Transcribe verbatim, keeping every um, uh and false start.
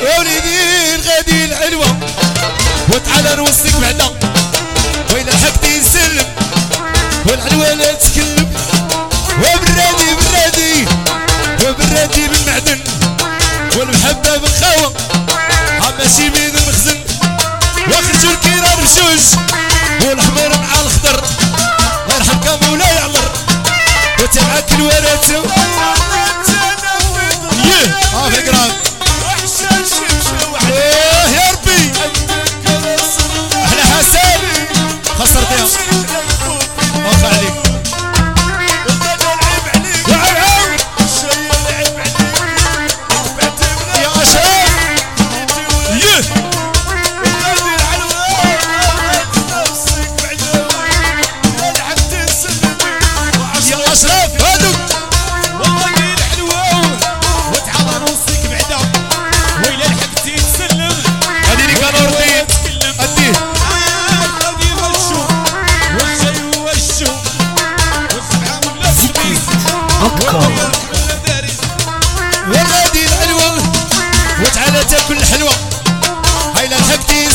وليدي غادي العلوة وتعالى نوصيك بعدا وين لحقتي نسلم والعلوة لا تكلم وبرادي برادي وبرادي بالمعدن والمحبة بالخاوة ماشي بين المخزن واخرجوا الكيران بجوج والاحمر مع الخضر الله يرحمك مولاي عمر وتبعك الورات يه اه في القران اه يا ربي احلى حسن خسرتيها واخا عليك وغادي العلوة وتعالى تاكل الحلوة هاي لا لحقتي